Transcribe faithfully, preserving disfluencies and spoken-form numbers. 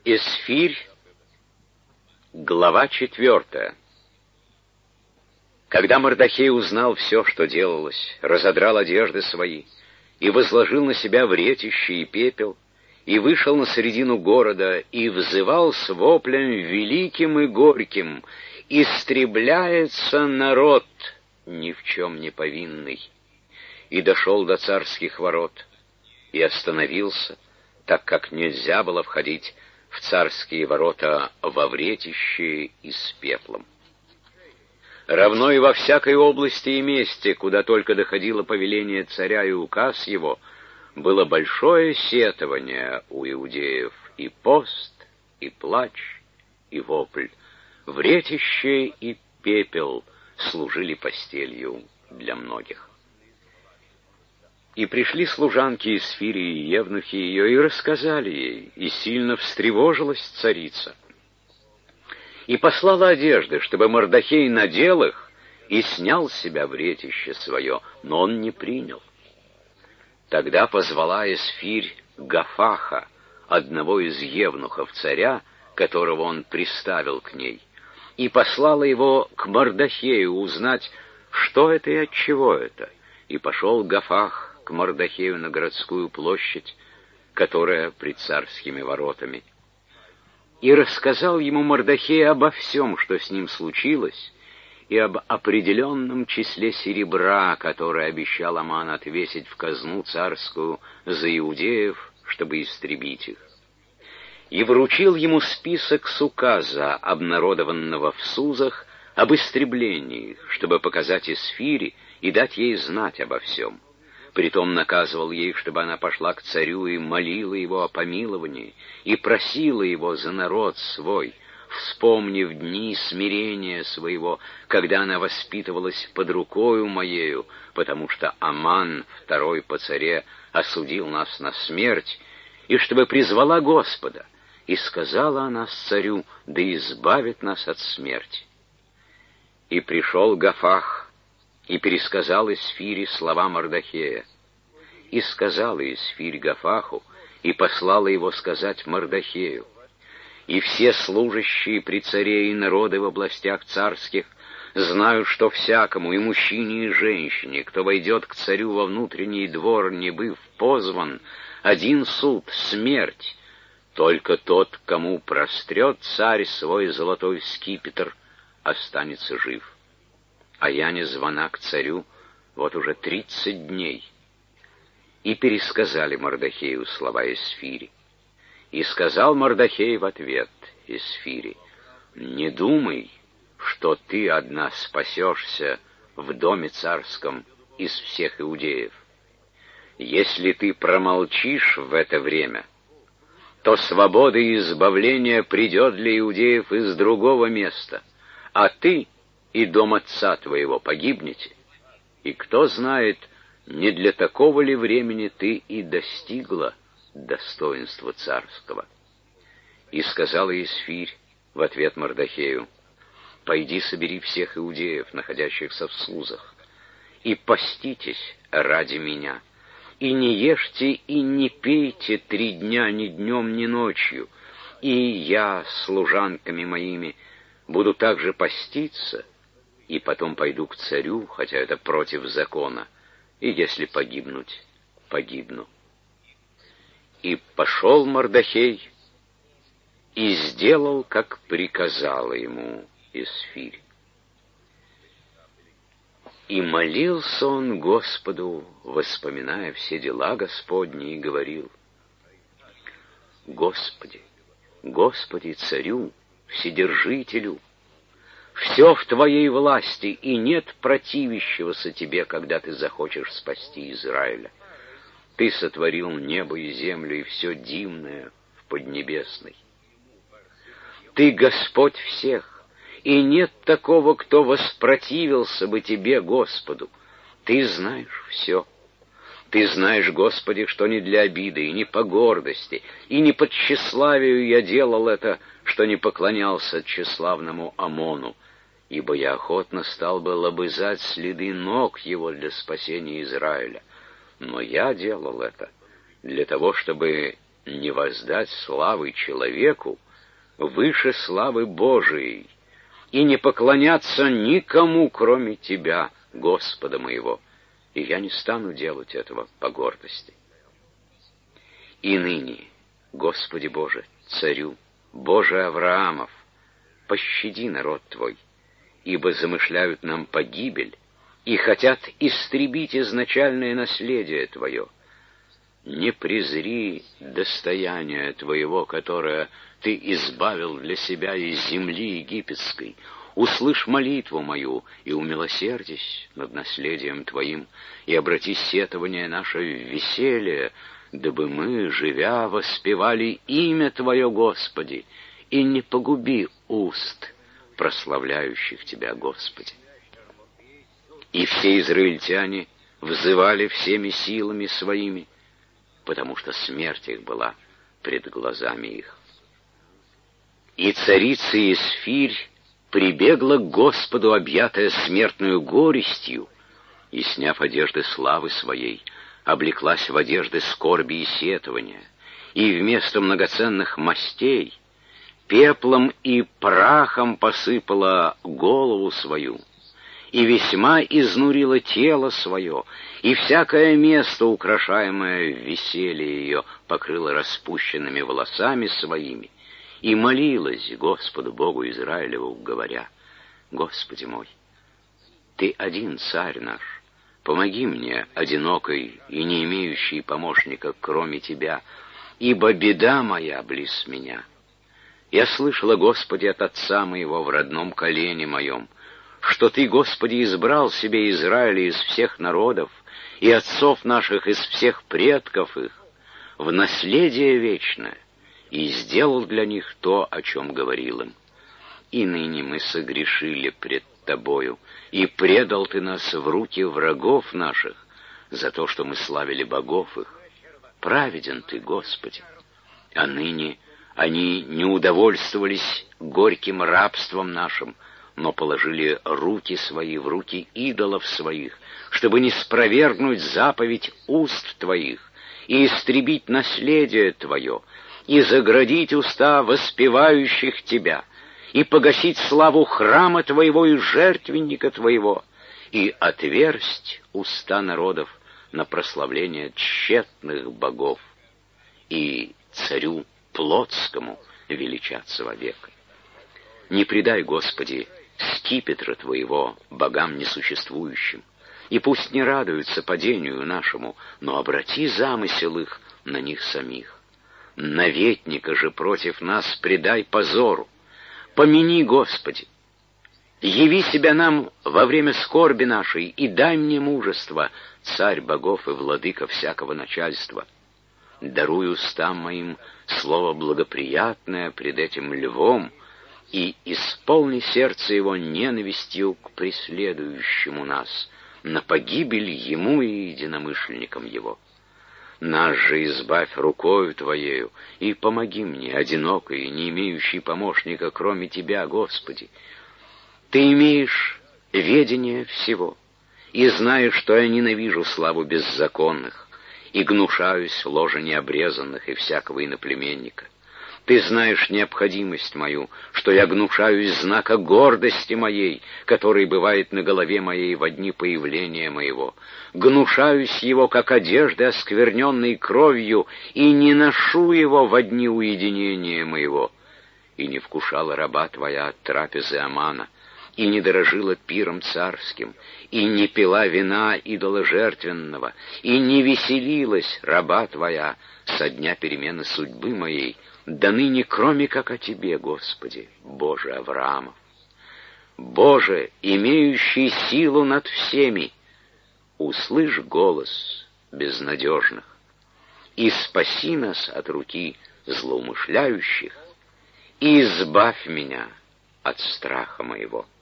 Эсфирь, глава четвертая. Когда Мордохей узнал все, что делалось, разодрал одежды свои и возложил на себя вретище и пепел, и вышел на середину города, и взывал с воплем великим и горьким: «Истребляется народ, ни в чем не повинный!» И дошел до царских ворот, и остановился, так как нельзя было входить в царские ворота во вретище и с пеплом. Равно и во всякой области и месте, куда только доходило повеление царя и указ его, было большое сетование у иудеев, и пост, и плач, и вопль. Вретище и пепел служили постелью для многих. И пришли служанки Эсфири и евнухи ее, и рассказали ей, и сильно встревожилась царица. И послала одежды, чтобы Мордохей надел их и снял с себя вретище свое, но он не принял. Тогда позвала Эсфирь Гафаха, одного из евнухов царя, которого он приставил к ней, и послала его к Мордохею узнать, что это и отчего это. И пошел Гафах к Мордохею на городскую площадь, которая пред царскими воротами. И рассказал ему Мордохей обо всем, что с ним случилось, и об определенном числе серебра, которое обещал Аман отвесить в казну царскую за иудеев, чтобы истребить их. И вручил ему список с указа, обнародованного в Сузах, об истреблении их, чтобы показать Эсфири и дать ей знать обо всем. Притом наказывал ей, чтобы она пошла к царю и молила его о помиловании, и просила его за народ свой, вспомнив дни смирения своего, когда она воспитывалась под рукою моею, потому что Аман, второй по царе, осудил нас на смерть, и чтобы призвала Господа, и сказала она с царю, да избавит нас от смерти. И пришел Гафах, и пересказал Эсфири слова Мордохея. И сказала Эсфирь Гафаху, и послала его сказать Мордохею. И все служащие при царе и народы в областях царских знают, что всякому, и мужчине, и женщине, кто войдет к царю во внутренний двор, не быв позван, один суд — смерть. Только тот, кому прострет царь свой золотой скипетр, останется жив. А я не звана к царю вот уже тридцать дней. И пересказали Мордохею слова Эсфири. И сказал Мордохей в ответ Эсфири: «Не думай, что ты одна спасешься в доме царском из всех иудеев. Если ты промолчишь в это время, то свобода и избавление придет для иудеев из другого места, а ты и дом отца твоего погибнете, и кто знает, не для такого ли времени ты и достигла достоинства царского». И сказала Эсфирь в ответ Мордохею: «Пойди собери всех иудеев, находящихся в Сузах, и поститесь ради меня, и не ешьте и не пейте три дня ни днем, ни ночью, и я с служанками моими буду также поститься, и потом пойду к царю, хотя это против закона, и если погибнуть, погибну». И пошел Мордохей и сделал, как приказала ему Эсфирь. И молился он Господу, воспоминая все дела Господни, и говорил: «Господи, Господи, царю, вседержителю, все в Твоей власти, и нет противящегося Тебе, когда Ты захочешь спасти Израиля. Ты сотворил небо и землю, и все дивное в поднебесной. Ты Господь всех, и нет такого, кто воспротивился бы Тебе, Господу. Ты знаешь все. Ты знаешь, Господи, что не для обиды, и не по гордости, и не по тщеславию я делал это, что не поклонялся тщеславному Амону, ибо я охотно стал бы лобызать следы ног его для спасения Израиля. Но я делал это для того, чтобы не воздать славы человеку выше славы Божией, и не поклоняться никому, кроме Тебя, Господа моего, и я не стану делать этого по гордости. И ныне, Господи Боже, Царю, Боже Авраамов, пощади народ Твой, ибо замышляют нам погибель и хотят истребить изначальное наследие Твое. Не презри достояние Твоего, которое Ты избавил для себя из земли египетской. Услышь молитву мою и умилосердись над наследием Твоим, и обрати сетование наше в веселье, дабы мы, живя, воспевали имя Твое, Господи, и не погуби уст, прославляющих Тебя, Господи. И все израильтяне взывали всеми силами своими, потому что смерть их была пред глазами их. И царица Исфирь прибегла к Господу, объятая смертную горестью, и, сняв одежды славы своей, облеклась в одежды скорби и сетования, и вместо многоценных мастей пеплом и прахом посыпала голову свою, и весьма изнурила тело свое, и всякое место, украшаемое в веселье ее, покрыла распущенными волосами своими, и молилась Господу Богу Израилеву, говоря: «Господи мой, Ты один царь наш, помоги мне, одинокой и не имеющей помощника, кроме Тебя, ибо беда моя близ меня. Я слышала, Господи, от отца моего в родном колене моем, что Ты, Господи, избрал себе Израиля из всех народов и отцов наших из всех предков их в наследие вечное, и сделал для них то, о чем говорил им. И ныне мы согрешили пред Тобою, и предал Ты нас в руки врагов наших за то, что мы славили богов их. Праведен Ты, Господи. А ныне они не удовольствовались горьким рабством нашим, но положили руки свои в руки идолов своих, чтобы не спровергнуть заповедь уст Твоих и истребить наследие Твое, и заградить уста воспевающих Тебя, и погасить славу храма Твоего и жертвенника Твоего, и отверсть уста народов на прославление тщетных богов, и царю плотскому величаться вовек. Не предай, Господи, скипетра Твоего богам несуществующим, и пусть не радуются падению нашему, но обрати замысел их на них самих. Наветника же против нас предай позору. Помяни, Господи, яви себя нам во время скорби нашей, и дай мне мужество, царь богов и владыка всякого начальства. Даруй устам моим слово благоприятное пред этим львом, и исполни сердце его ненавистью к преследующему нас, на погибель ему и единомышленникам его. Нас же избавь рукою Твоею, и помоги мне, одинокой, не имеющей помощника, кроме Тебя, Господи. Ты имеешь ведение всего, и знаешь, что я ненавижу славу беззаконных, и гнушаюсь ложа необрезанных и всякого иноплеменника. Ты знаешь необходимость мою, что я гнушаюсь знака гордости моей, который бывает на голове моей во дни появления моего. Гнушаюсь его, как одежды, оскверненной кровью, и не ношу его во дни уединения моего. И не вкушала раба Твоя от трапезы Амана, и не дорожила пиром царским, и не пила вина идоложертвенного, и не веселилась раба Твоя со дня перемены судьбы моей, да ныне кроме как о Тебе, Господи, Боже Авраамов. Боже, имеющий силу над всеми, услышь голос безнадежных и спаси нас от руки злоумышляющих, и избавь меня от страха моего.